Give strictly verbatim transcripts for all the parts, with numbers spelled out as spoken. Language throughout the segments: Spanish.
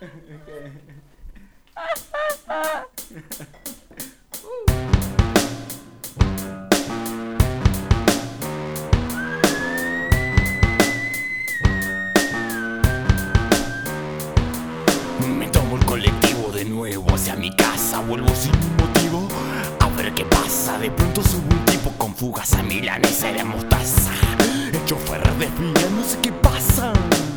Me tomo el colectivo de nuevo hacia mi casa. Vuelvo sin motivo a ver qué pasa. De pronto sube un tipo con fugas a milanesa y de mostaza. El chofer desvía, no sé qué pasa.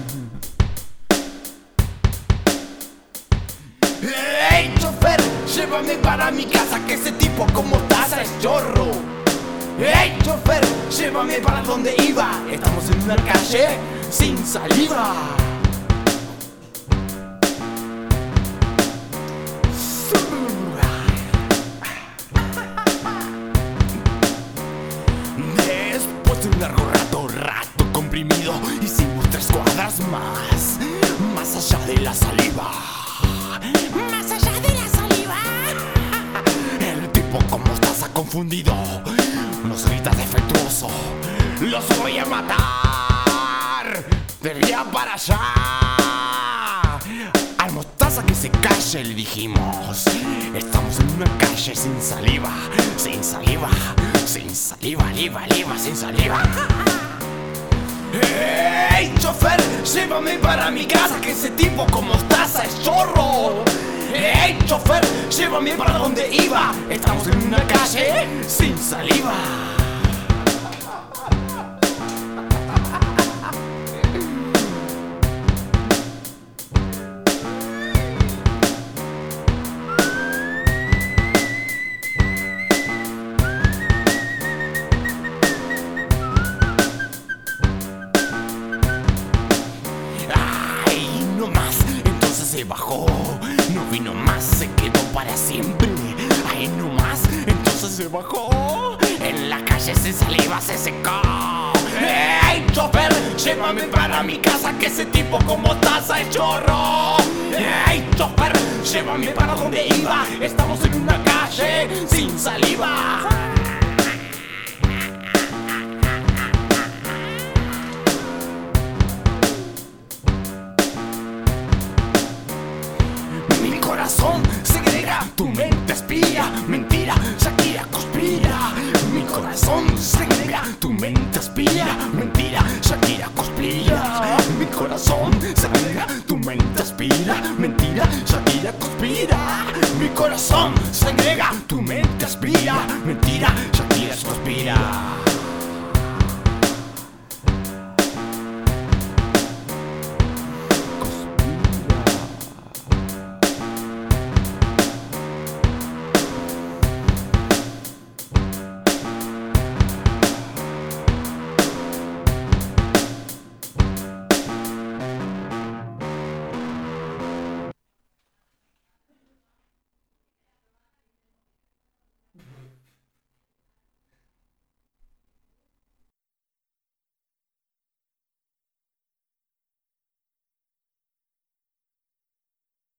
¡Hey, chofer! Llévame para mi casa, que ese tipo con mostaza es chorro. ¡Hey, chofer! Llévame para donde iba. Estamos en una calle sin saliva. Después de un largo rato, rato comprimido, hicimos tres cuadras más, más allá de la saliva. Más allá de la saliva. El tipo con mostaza confundido nos grita defectuoso: ¡los voy a matar! ¡De allá para allá! Al mostaza que se calle le dijimos: estamos en una calle sin saliva, sin saliva, sin saliva, liva, liva, sin saliva. ¡Hey, chofer! Llévame para mi casa, que ese tipo con mostaza es chorro. ¡Hey, chofer! Llévame para donde iba. Estamos en una calle sin saliva. Se bajó, no vino más, se quedó para siempre. Ahí no más, entonces se bajó. En la calle sin saliva se secó. ¡Hey, chofer! Llévame para mi casa, que ese tipo con mostaza es chorro. ¡Hey, chofer! Llévame para donde iba. Estamos en una calle sin saliva. Mi corazón segrega, tu mente espía. Mentira, Shakira conspira. Mi corazón segrega, tu mente espía. Mentira, Shakira conspira. Mi corazón segrega, tu mente espía. Mentira, Shakira conspira. Mi corazón segrega, tu mente espía. Mentira, Shakira conspira.